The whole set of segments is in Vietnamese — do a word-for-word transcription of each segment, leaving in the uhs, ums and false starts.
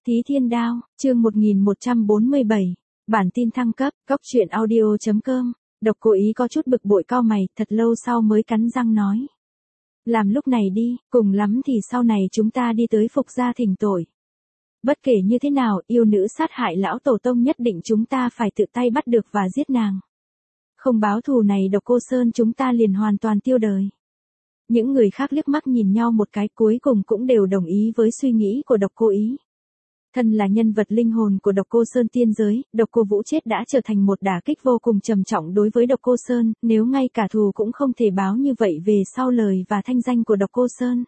Thí Thiên Đao, chương một nghìn một trăm bốn mươi bảy, bản tin thăng cấp, góc truyện audio chấm com, Độc Cô Ý có chút bực bội cau mày, thật lâu sau mới cắn răng nói. Làm lúc này đi, cùng lắm thì sau này chúng ta đi tới Phục gia thỉnh tội. Bất kể như thế nào, yêu nữ sát hại lão tổ tông nhất định chúng ta phải tự tay bắt được và giết nàng. Không báo thù này Độc Cô Sơn chúng ta liền hoàn toàn tiêu đời. Những người khác liếc mắt nhìn nhau một cái cuối cùng cũng đều đồng ý với suy nghĩ của Độc Cô Ý. Thân là nhân vật linh hồn của Độc Cô Sơn tiên giới, Độc Cô Vũ chết đã trở thành một đả kích vô cùng trầm trọng đối với Độc Cô Sơn, nếu ngay cả thù cũng không thể báo như vậy về sau lời và thanh danh của Độc Cô Sơn.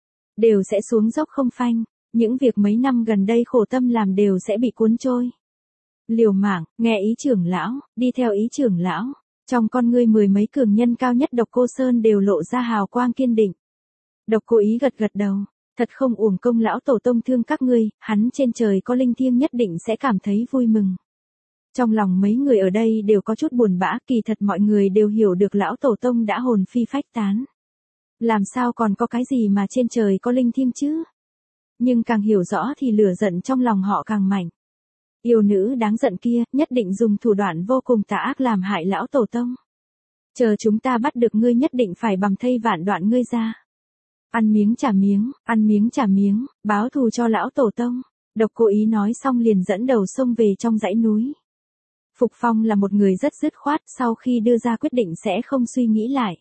Đều sẽ xuống dốc không phanh, những việc mấy năm gần đây khổ tâm làm đều sẽ bị cuốn trôi. Liều mạng, nghe ý trưởng lão, đi theo ý trưởng lão, trong con ngươi mười mấy cường nhân cao nhất Độc Cô Sơn đều lộ ra hào quang kiên định. Độc Cô Ý gật gật đầu. Thật không uổng công lão tổ tông thương các ngươi, hắn trên trời có linh thiêng nhất định sẽ cảm thấy vui mừng. Trong lòng mấy người ở đây đều có chút buồn bã, kỳ thật mọi người đều hiểu được lão tổ tông đã hồn phi phách tán. Làm sao còn có cái gì mà trên trời có linh thiêng chứ? Nhưng càng hiểu rõ thì lửa giận trong lòng họ càng mạnh. Yêu nữ đáng giận kia, nhất định dùng thủ đoạn vô cùng tà ác làm hại lão tổ tông. Chờ chúng ta bắt được ngươi nhất định phải bằng thây vạn đoạn ngươi ra. Ăn miếng trả miếng, ăn miếng trả miếng, báo thù cho lão tổ tông. Độc Cô Ý nói xong liền dẫn đầu xông về trong dãy núi. Phục Phong là một người rất dứt khoát, sau khi đưa ra quyết định sẽ không suy nghĩ lại.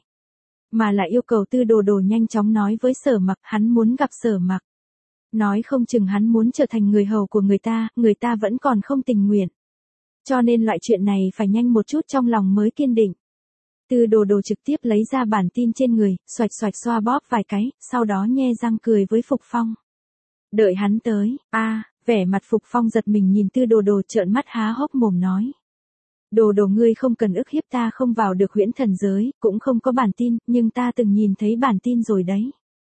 Mà là yêu cầu Tư Đồ Đồ nhanh chóng nói với Sở Mặc, hắn muốn gặp Sở Mặc. Nói không chừng hắn muốn trở thành người hầu của người ta, người ta vẫn còn không tình nguyện. Cho nên loại chuyện này phải nhanh một chút trong lòng mới kiên định. Tư Đồ Đồ trực tiếp lấy ra bản tin trên người, xoạch xoạch xoa bóp vài cái, sau đó nhe răng cười với Phục Phong. Đợi hắn tới, a, à, vẻ mặt Phục Phong giật mình nhìn Tư Đồ Đồ trợn mắt há hốc mồm nói. Đồ Đồ ngươi không cần ức hiếp ta không vào được huyễn thần giới, cũng không có bản tin, nhưng ta từng nhìn thấy bản tin rồi đấy.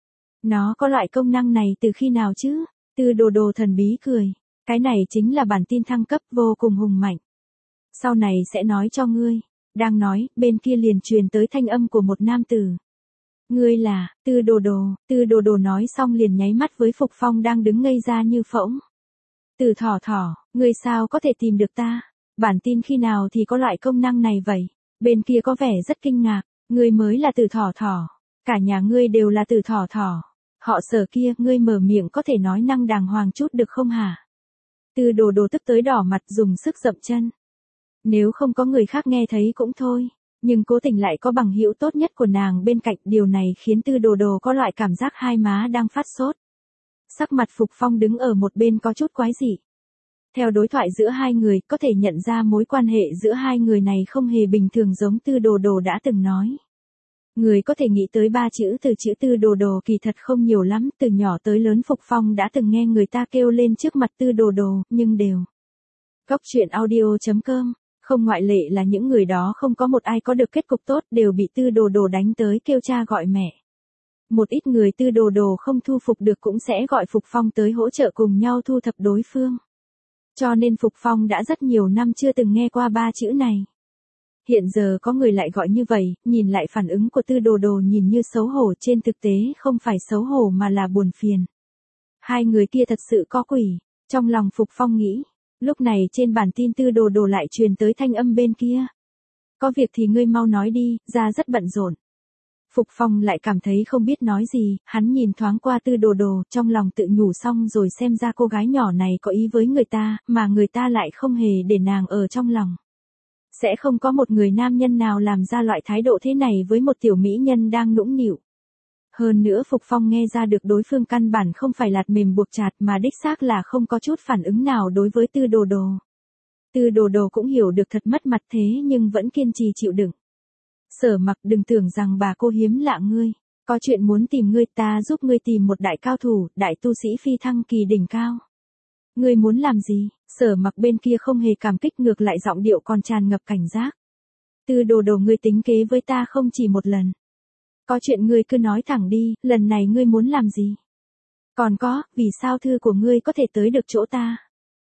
Nó có loại công năng này từ khi nào chứ? Tư Đồ Đồ thần bí cười. Cái này chính là bản tin thăng cấp vô cùng hùng mạnh. Sau này sẽ nói cho ngươi. Đang nói, bên kia liền truyền tới thanh âm của một nam tử. Ngươi là, Tư Đồ Đồ, Tư Đồ Đồ nói xong liền nháy mắt với Phục Phong đang đứng ngây ra như phỗng. Từ Thỏ Thỏ, ngươi sao có thể tìm được ta? Bản tin khi nào thì có loại công năng này vậy? Bên kia có vẻ rất kinh ngạc, ngươi mới là Từ Thỏ Thỏ. Cả nhà ngươi đều là Từ Thỏ Thỏ. Họ Sở kia, ngươi mở miệng có thể nói năng đàng hoàng chút được không hả? Tư Đồ Đồ tức tới đỏ mặt dùng sức dậm chân. Nếu không có người khác nghe thấy cũng thôi, nhưng cố tình lại có bằng hữu tốt nhất của nàng bên cạnh, điều này khiến Tư Đồ Đồ có loại cảm giác hai má đang phát sốt. Sắc mặt Phục Phong đứng ở một bên có chút quái dị. Theo đối thoại giữa hai người, có thể nhận ra mối quan hệ giữa hai người này không hề bình thường giống Tư Đồ Đồ đã từng nói. Người có thể nghĩ tới ba chữ từ chữ Tư Đồ Đồ kỳ thật không nhiều lắm, từ nhỏ tới lớn Phục Phong đã từng nghe người ta kêu lên trước mặt Tư Đồ Đồ, nhưng đều. Góc truyện audio chấm com. Không ngoại lệ là những người đó không có một ai có được kết cục tốt, đều bị Tư Đồ Đồ đánh tới kêu cha gọi mẹ. Một ít người Tư Đồ Đồ không thu phục được cũng sẽ gọi Phục Phong tới hỗ trợ cùng nhau thu thập đối phương. Cho nên Phục Phong đã rất nhiều năm chưa từng nghe qua ba chữ này. Hiện giờ có người lại gọi như vậy, nhìn lại phản ứng của Tư Đồ Đồ nhìn như xấu hổ, trên thực tế không phải xấu hổ mà là buồn phiền. Hai người kia thật sự có quỷ, trong lòng Phục Phong nghĩ. Lúc này trên bản tin Tư Đồ Đồ lại truyền tới thanh âm bên kia. Có việc thì ngươi mau nói đi, ra rất bận rộn. Phục Phong lại cảm thấy không biết nói gì, hắn nhìn thoáng qua Tư Đồ Đồ, trong lòng tự nhủ xong rồi xem ra cô gái nhỏ này có ý với người ta, mà người ta lại không hề để nàng ở trong lòng. Sẽ không có một người nam nhân nào làm ra loại thái độ thế này với một tiểu mỹ nhân đang nũng nịu. Hơn nữa Phục Phong nghe ra được đối phương căn bản không phải lạt mềm buộc chặt mà đích xác là không có chút phản ứng nào đối với Tư Đồ Đồ. Tư Đồ Đồ cũng hiểu được thật mất mặt thế nhưng vẫn kiên trì chịu đựng. Sở Mặc, đừng tưởng rằng bà cô hiếm lạ ngươi, có chuyện muốn tìm ngươi, ta giúp ngươi tìm một đại cao thủ, đại tu sĩ phi thăng kỳ đỉnh cao. Ngươi muốn làm gì? Sở Mặc bên kia không hề cảm kích, ngược lại giọng điệu còn tràn ngập cảnh giác. Tư Đồ Đồ, ngươi tính kế với ta không chỉ một lần. Có chuyện ngươi cứ nói thẳng đi, lần này ngươi muốn làm gì? Còn có, vì sao thư của ngươi có thể tới được chỗ ta?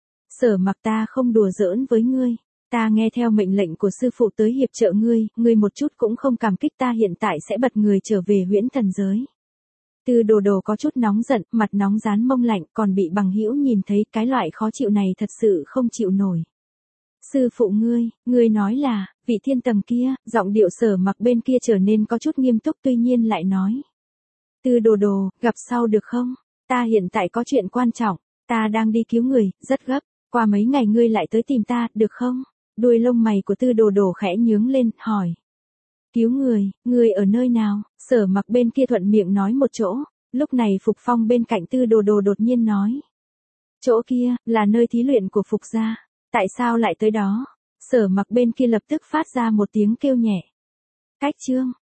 Sở Mặc, ta không đùa giỡn với ngươi. Ta nghe theo mệnh lệnh của sư phụ tới hiệp trợ ngươi, ngươi một chút cũng không cảm kích ta hiện tại sẽ bật người trở về huyễn thần giới. Tư Đồ Đồ có chút nóng giận, mặt nóng rán mông lạnh, còn bị bằng hữu nhìn thấy, cái loại khó chịu này thật sự không chịu nổi. Sư phụ ngươi, ngươi nói là, vị thiên tầm kia, giọng điệu Sở Mặc bên kia trở nên có chút nghiêm túc tuy nhiên lại nói. Tư Đồ Đồ, gặp sau được không? Ta hiện tại có chuyện quan trọng, ta đang đi cứu người, rất gấp, qua mấy ngày ngươi lại tới tìm ta, được không? Đuôi lông mày của Tư Đồ Đồ khẽ nhướng lên, hỏi. Cứu người, người ở nơi nào? Sở Mặc bên kia thuận miệng nói một chỗ, lúc này Phục Phong bên cạnh Tư Đồ Đồ đột nhiên nói. Chỗ kia, là nơi thí luyện của Phục gia, tại sao lại tới đó? Sở Mặc bên kia lập tức phát ra một tiếng kêu nhẹ. Cách chương.